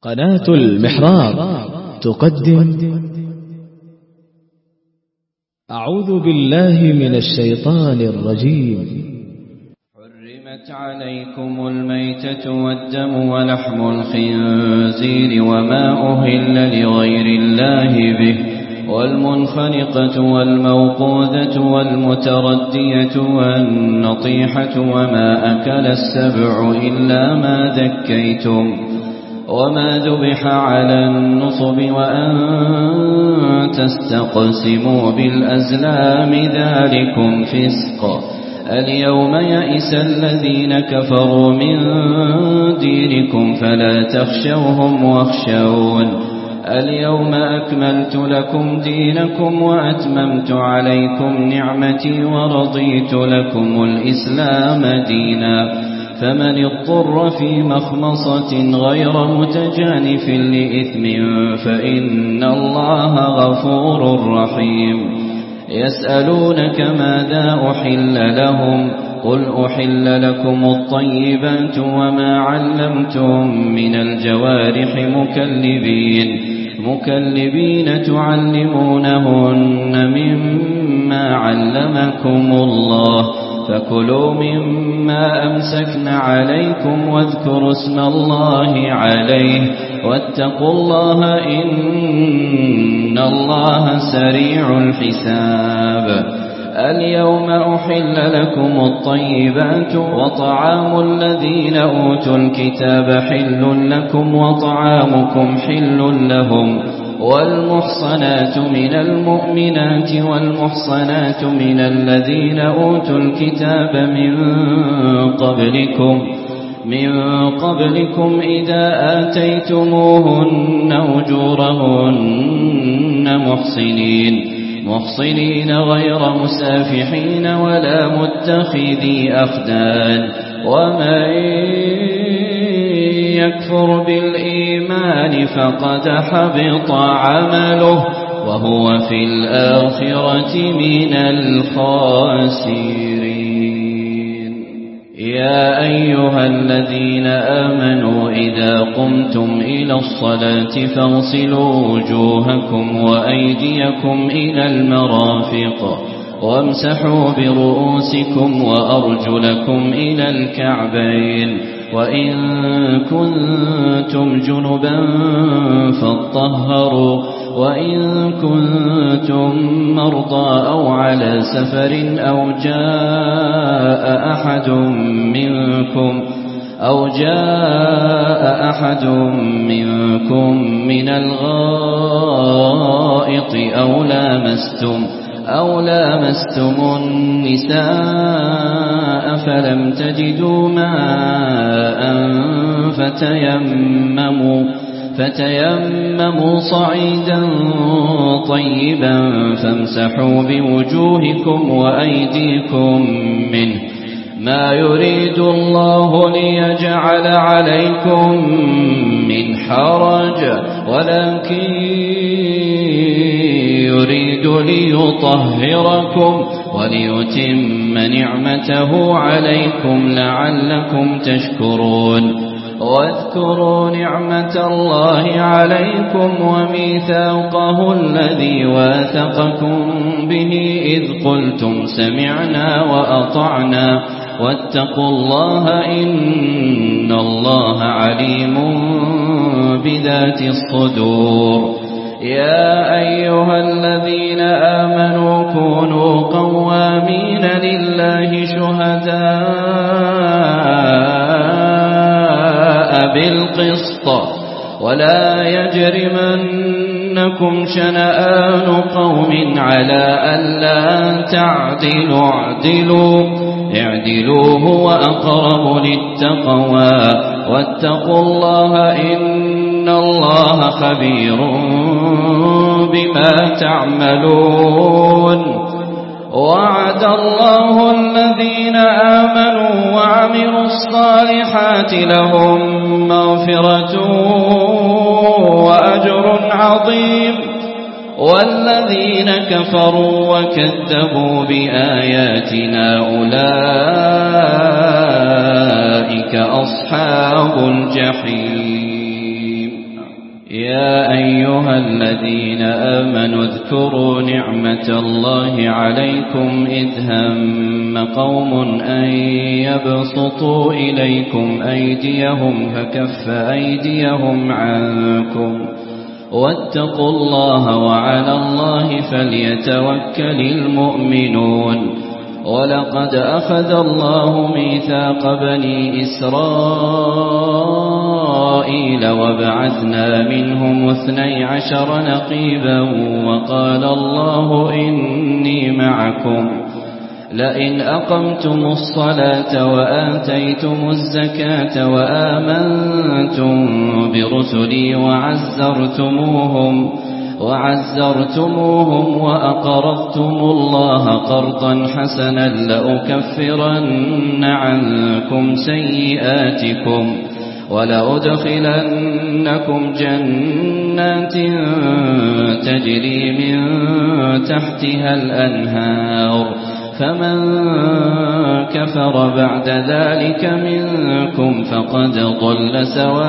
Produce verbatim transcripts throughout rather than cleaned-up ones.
قناة المحراب تقدم أعوذ بالله من الشيطان الرجيم. حرمت عليكم الميتة والدم ولحم الخنزير وما أهل لغير الله به والمنخنقة والموقوذة والمتردية والنطيحة وما أكل السبع إلا ما ذكيتم وما ذبح على النصب وأن تستقسموا بالأزلام ذلكم فسق. اليوم يئس الذين كفروا من دينكم فلا تخشوهم واخشون. اليوم أكملت لكم دينكم وأتممت عليكم نعمتي ورضيت لكم الإسلام دينا. فمن اضطر في مخمصة غير متجانف لإثم فإن الله غفور رحيم. يسألونك ماذا أحل لهم قل أحل لكم الطيبات وما علمتم من الجوارح مكلبين مكلبين تعلمونهن مما علمكم الله فكلوا مما أمسكن عليكم واذكروا اسم الله عليه واتقوا الله إن الله سريع الحساب. اليوم أحل لكم الطيبات وطعام الذين أوتوا الكتاب حل لكم وطعامكم حل لهم والمحصنات من المؤمنات والمحصنات من الذين أوتوا الكتاب من قبلكم من قبلكم إذا آتيتموهن أجورهن محصنين محصنين غير مسافحين ولا متخذي أخدان. ومن يكفر بالإيمان فقد حبط عمله وهو في الآخرة من الخاسرين. يا أيها الذين آمنوا إذا قمتم إلى الصلاة فاغسلوا وجوهكم وأيديكم إلى المرافق وامسحوا برؤوسكم وأرجلكم إلى الكعبين وإن كنتم جنبا فاطهروا وإن كنتم مرضى أو على سفر أو جاء أحد منكم أو جاء أحد منكم من الغائط أو لامستم أو لامستم النساء فلم تجدوا ماء فتيمموا فتيمموا صعيدا طيبا فامسحوا بوجوهكم وأيديكم منه ما يريد الله ليجعل عليكم من حرج ولكن يريد ليطهركم وليتم نعمته عليكم لعلكم تشكرون. واذكروا نعمة الله عليكم وميثاقه الذي واثقكم به إذ قلتم سمعنا وأطعنا واتقوا الله إن الله عليم بذات الصدور. يا أيها الذين آمنوا كونوا قوامين لله شهداء بالقسط ولا يجرمنكم شنآن قوم على ألا تعدلوا اعدلوا اعدلوا هو أقرب للتقوى واتقوا الله إن الله خبير بما تعملون. وعد الله الذين آمنوا وعملوا الصالحات لهم مغفرة وأجر عظيم والذين كفروا وكذبوا بآياتنا أولئك أصحاب الجحيم. يا أيها الذين آمنوا اذكروا نعمة الله عليكم إذ هم قوم أن يبسطوا إليكم أيديهم فكف أيديهم عنكم واتقوا الله وعلى الله فليتوكل المؤمنون. ولقد أخذ الله ميثاق بني إسرائيل وبعثنا منهم اثني عشر نقيبا وقال الله إني معكم لئن أقمتم الصلاة وآتيتم الزكاة وآمنتم برسلي وعزرتموهم وعزرتموهم وأقرضتم الله قرضا حسنا لأكفرن عنكم سيئاتكم ولأدخلنكم جنات تجري من تحتها الأنهار فمن كفر بعد ذلك منكم فقد ضل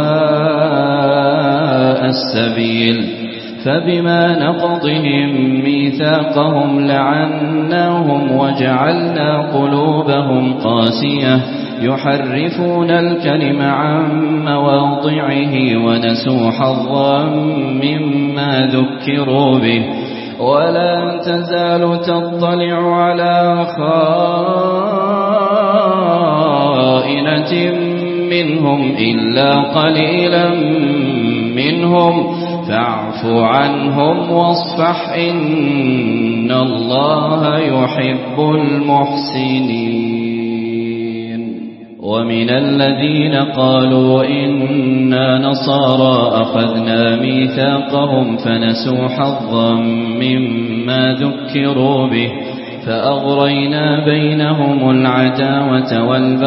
سواء السبيل. فبما نقضهم ميثاقهم لعناهم وجعلنا قلوبهم قاسية يحرفون الكلم عن مواضعه ونسوا حظا مما ذكروا به ولا تزال تطلع على خائنة منهم إلا قليلا منهم فاعف عنهم واصفح إن الله يحب المحسنين. ومن الذين قالوا إنا نصارى أخذنا ميثاقهم فنسوا حظا مما ذكروا به فأغرينا بينهم العداوة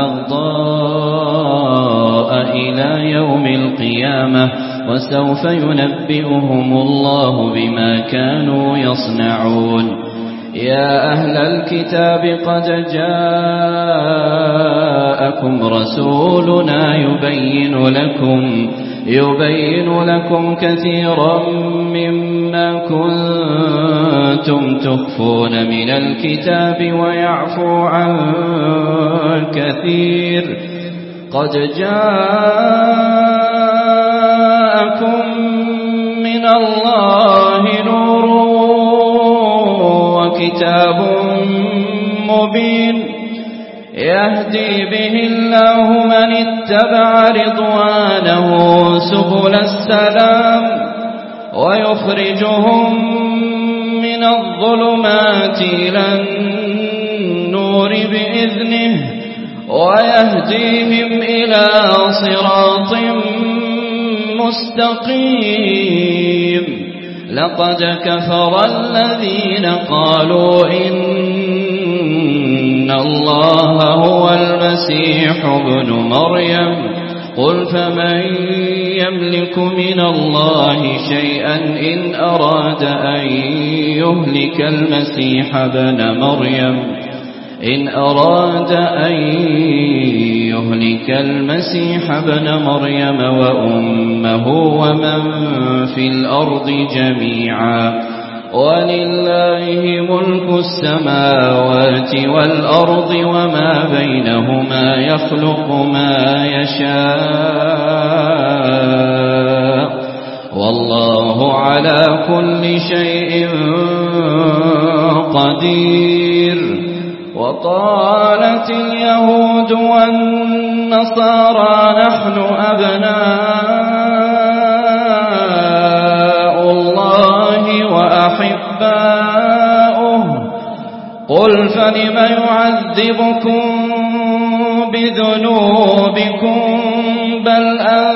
والبغضاء إلى يوم القيامة وسوف ينبئهم الله بما كانوا يصنعون. يا أهل الكتاب قد جاءكم رسولنا يبين لكم يبين لكم كثيرا مما كنتم تخفون من الكتاب ويعفو عن كثير. قد جاءكم من الله نور وكتاب مبين يهدي به الله من اتبع رضوانه سبل السلام ويخرجهم من الظلمات إلى النور بإذنه ويهديهم إلى صراط مستقيم. لقد كفر الذين قالوا إن الله هو المسيح ابن مريم قل فمن يملك من الله شيئا إن أراد أن يهلك المسيح ابن مريم إن أراد أن يهلك المسيح ابن مريم وأمه ومن في الأرض جميعا ولله ملك السماوات والأرض وما بينهما يخلق ما يشاء والله على كل شيء قدير. وقالت اليهود والنصارى نحن أبناء الله وأحباؤه قل فلم يعذبكم بذنوبكم بل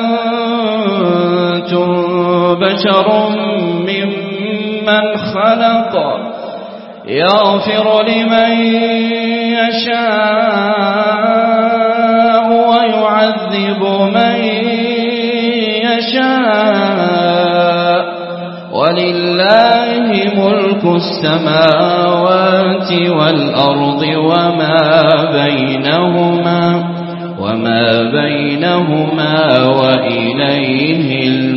أنتم بشر ممن خلق يغفر لمن يشاء ويعذب من يشاء ولله ملك السماوات والأرض وما بينهما وما بينهما وإليه